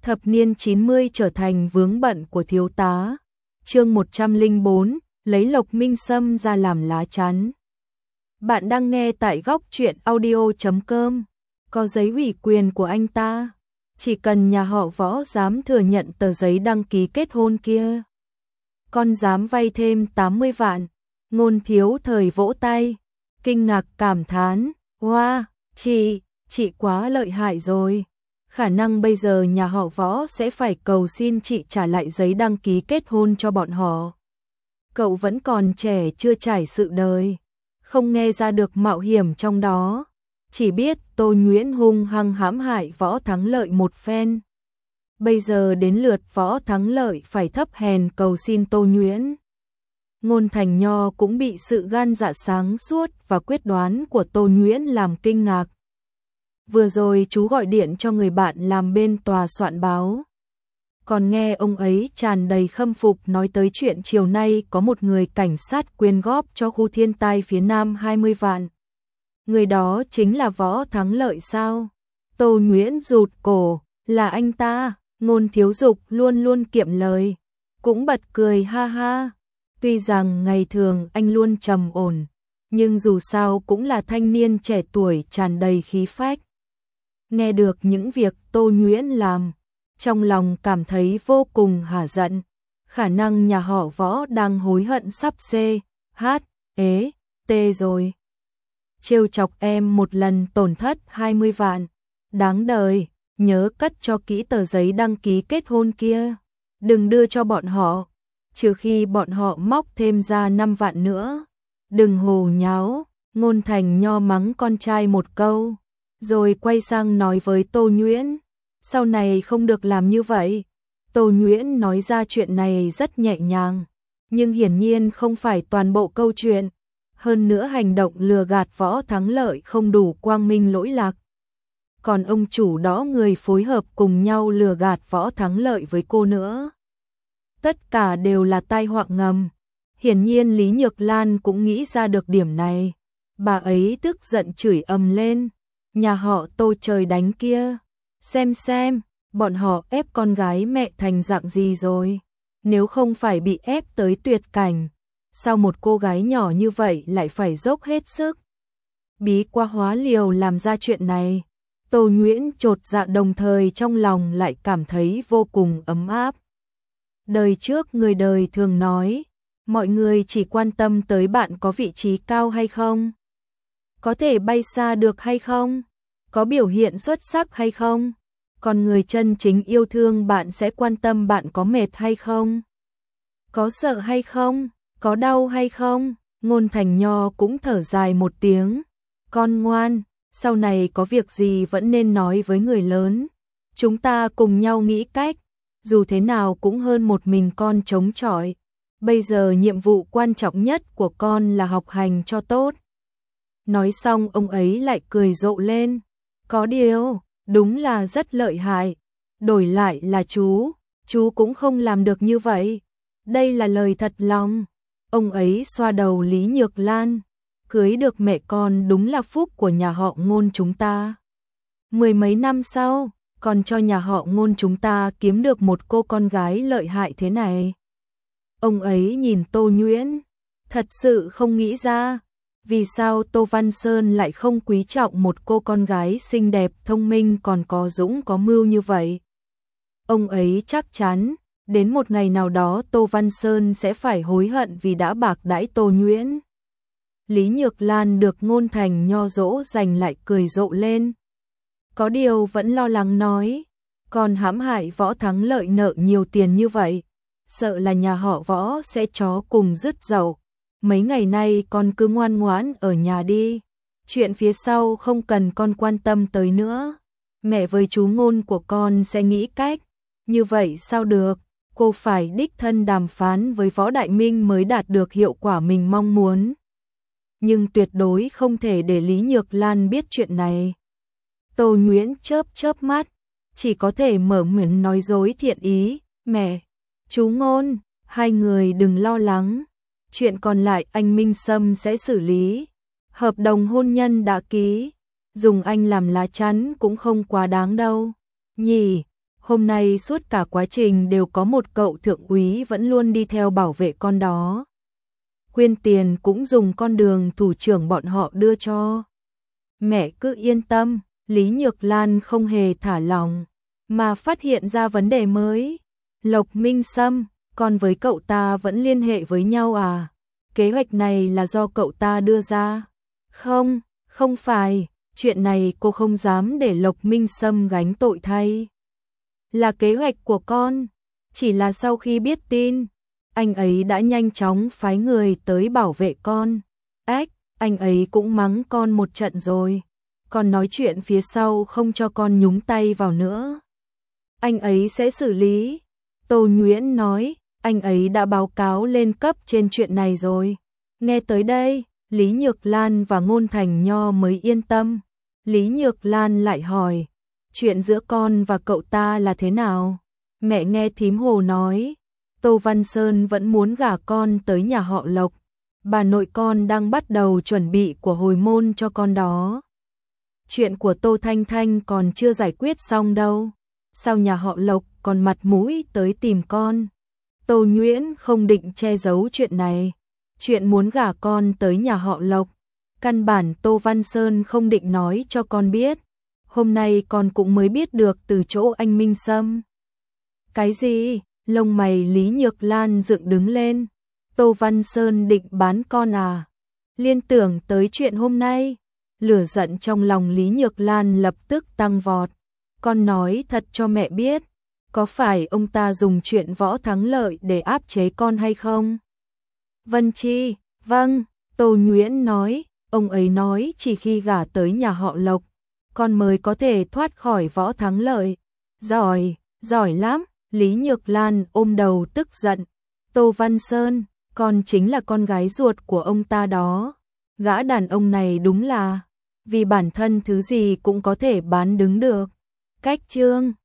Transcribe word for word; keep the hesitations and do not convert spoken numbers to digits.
Thập niên chín mươi trở thành vướng bận của thiếu tá. Chương một trăm lẻ bốn, lấy Lộc Minh Sâm ra làm lá chắn. Bạn đang nghe tại góc truyện audio chấm com. Có giấy ủy quyền của anh ta, chỉ cần nhà họ Võ dám thừa nhận tờ giấy đăng ký kết hôn kia, con dám vay thêm tám mươi vạn. Ngôn Thiếu Thời vỗ tay, kinh ngạc cảm thán, "Wow, chị, chị quá lợi hại rồi. Khả năng bây giờ nhà họ Võ sẽ phải cầu xin chị trả lại giấy đăng ký kết hôn cho bọn họ. Cậu vẫn còn trẻ chưa trải sự đời, không nghe ra được mạo hiểm trong đó, chỉ biết Tô Nhuyễn hung hăng hãm hại Võ Thắng Lợi một phen. Bây giờ đến lượt Võ Thắng Lợi phải thấp hèn cầu xin Tô Nhuyễn." Ngôn Thành Nho cũng bị sự gan dạ sáng suốt và quyết đoán của Tô Nhuyễn làm kinh ngạc. Vừa rồi chú gọi điện cho người bạn làm bên tòa soạn báo, còn nghe ông ấy tràn đầy khâm phục nói tới chuyện chiều nay có một người cảnh sát quyên góp cho khu thiên tai phía Nam hai mươi vạn. Người đó chính là Võ Thắng Lợi sao? Tô Nhuyễn rụt cổ, là anh ta. Ngôn Thiếu Dục luôn luôn kiệm lời, cũng bật cười ha ha. Tuy rằng ngày thường anh luôn trầm ổn, nhưng dù sao cũng là thanh niên trẻ tuổi tràn đầy khí phách. Nghe được những việc Tô Nhuyễn làm, trong lòng cảm thấy vô cùng hả giận. Khả năng nhà họ Võ đang hối hận sắp xê, hát, ế, tê rồi. Trêu chọc em một lần tổn thất hai mươi vạn. Đáng đời, nhớ cất cho kỹ tờ giấy đăng ký kết hôn kia. Đừng đưa cho bọn họ, trừ khi bọn họ móc thêm ra năm vạn nữa. Đừng hồ nháo. Ngôn Thành Nho mắng con trai một câu, rồi quay sang nói với Tô Nhuyễn, sau này không được làm như vậy. Tô Nhuyễn nói ra chuyện này rất nhẹ nhàng, nhưng hiển nhiên không phải toàn bộ câu chuyện. Hơn nữa hành động lừa gạt Võ Thắng Lợi không đủ quang minh lỗi lạc. Còn ông chủ đó người phối hợp cùng nhau lừa gạt Võ Thắng Lợi với cô nữa. Tất cả đều là tai họa ngầm. Hiển nhiên Lý Nhược Lan cũng nghĩ ra được điểm này. Bà ấy tức giận chửi ầm lên, nhà họ Tô trời đánh kia. Xem xem, bọn họ ép con gái mẹ thành dạng gì rồi. Nếu không phải bị ép tới tuyệt cảnh, sao một cô gái nhỏ như vậy lại phải dốc hết sức bí qua hóa liều làm ra chuyện này. Tô Nhuyễn chột dạ đồng thời trong lòng lại cảm thấy vô cùng ấm áp. Đời trước người đời thường nói, mọi người chỉ quan tâm tới bạn có vị trí cao hay không, có thể bay xa được hay không, có biểu hiện xuất sắc hay không. Còn người chân chính yêu thương bạn sẽ quan tâm bạn có mệt hay không, có sợ hay không, có đau hay không. Ngôn Thành Nho cũng thở dài một tiếng, con ngoan, sau này có việc gì vẫn nên nói với người lớn. Chúng ta cùng nhau nghĩ cách, dù thế nào cũng hơn một mình con chống chọi. Bây giờ nhiệm vụ quan trọng nhất của con là học hành cho tốt. Nói xong ông ấy lại cười rộ lên, có điều, đúng là rất lợi hại. Đổi lại là chú, chú cũng không làm được như vậy. Đây là lời thật lòng. Ông ấy xoa đầu Lý Nhược Lan, cưới được mẹ con đúng là phúc của nhà họ Ngôn chúng ta. Mười mấy năm sau, còn cho nhà họ Ngôn chúng ta kiếm được một cô con gái lợi hại thế này. Ông ấy nhìn Tô Nhuyễn, thật sự không nghĩ ra, vì sao Tô Văn Sơn lại không quý trọng một cô con gái xinh đẹp, thông minh còn có dũng có mưu như vậy. Ông ấy chắc chắn, đến một ngày nào đó Tô Văn Sơn sẽ phải hối hận vì đã bạc đãi Tô Nhuyễn. Lý Nhược Lan được Ngôn Thành Nho dỗ dành lại cười rộ lên. Có điều vẫn lo lắng nói, còn hãm hại Võ Thắng Lợi nợ nhiều tiền như vậy, sợ là nhà họ Võ sẽ chó cùng dứt dậu. Mấy ngày nay con cứ ngoan ngoãn ở nhà đi, chuyện phía sau không cần con quan tâm tới nữa. Mẹ với chú Ngôn của con sẽ nghĩ cách. Như vậy sao được, cô phải đích thân đàm phán với Võ Đại Minh mới đạt được hiệu quả mình mong muốn. Nhưng tuyệt đối không thể để Lý Nhược Lan biết chuyện này. Tô Nhuyễn chớp chớp mắt, chỉ có thể mở miệng nói dối thiện ý, mẹ, chú Ngôn, hai người đừng lo lắng. Chuyện còn lại anh Minh Sâm sẽ xử lý. Hợp đồng hôn nhân đã ký, dùng anh làm lá chắn cũng không quá đáng đâu. Nhỉ, Hôm nay suốt cả quá trình đều có một cậu thượng úy vẫn luôn đi theo bảo vệ con đó. Quyên tiền cũng dùng con đường thủ trưởng bọn họ đưa cho. Mẹ cứ yên tâm, Lý Nhược Lan không hề thả lòng, mà phát hiện ra vấn đề mới. Lộc Minh Sâm, con với cậu ta vẫn liên hệ với nhau à? Kế hoạch này là do cậu ta đưa ra? Không, không phải, chuyện này cô không dám để Lộc Minh Sâm gánh tội thay. Là kế hoạch của con, chỉ là sau khi biết tin, anh ấy đã nhanh chóng phái người tới bảo vệ con. Ách, anh ấy cũng mắng con một trận rồi, còn nói chuyện phía sau không cho con nhúng tay vào nữa. Anh ấy sẽ xử lý. Tô Nhuyễn nói, anh ấy đã báo cáo lên cấp trên chuyện này rồi. Nghe tới đây, Lý Nhược Lan và Ngôn Thành Nho mới yên tâm. Lý Nhược Lan lại hỏi, chuyện giữa con và cậu ta là thế nào? Mẹ nghe thím Hồ nói, Tô Văn Sơn vẫn muốn gả con tới nhà họ Lộc. Bà nội con đang bắt đầu chuẩn bị của hồi môn cho con đó. Chuyện của Tô Thanh Thanh còn chưa giải quyết xong đâu. Sao nhà họ Lộc còn mặt mũi tới tìm con? Tô Nhuyễn không định che giấu chuyện này. Chuyện muốn gả con tới nhà họ Lộc, căn bản Tô Văn Sơn không định nói cho con biết. Hôm nay con cũng mới biết được từ chỗ anh Minh Sâm. Cái gì? Lông mày Lý Nhược Lan dựng đứng lên. Tô Văn Sơn định bán con à? Liên tưởng tới chuyện hôm nay, lửa giận trong lòng Lý Nhược Lan lập tức tăng vọt. Con nói thật cho mẹ biết, có phải ông ta dùng chuyện Võ Thắng Lợi để áp chế con hay không? Vân Chi, vâng, Tô Nhuyễn nói, ông ấy nói chỉ khi gả tới nhà họ Lộc, con mới có thể thoát khỏi Võ Thắng Lợi. Giỏi, giỏi lắm, Lý Nhược Lan ôm đầu tức giận. Tô Văn Sơn, con chính là con gái ruột của ông ta đó. Gã đàn ông này đúng là, vì bản thân thứ gì cũng có thể bán đứng được. Cách chương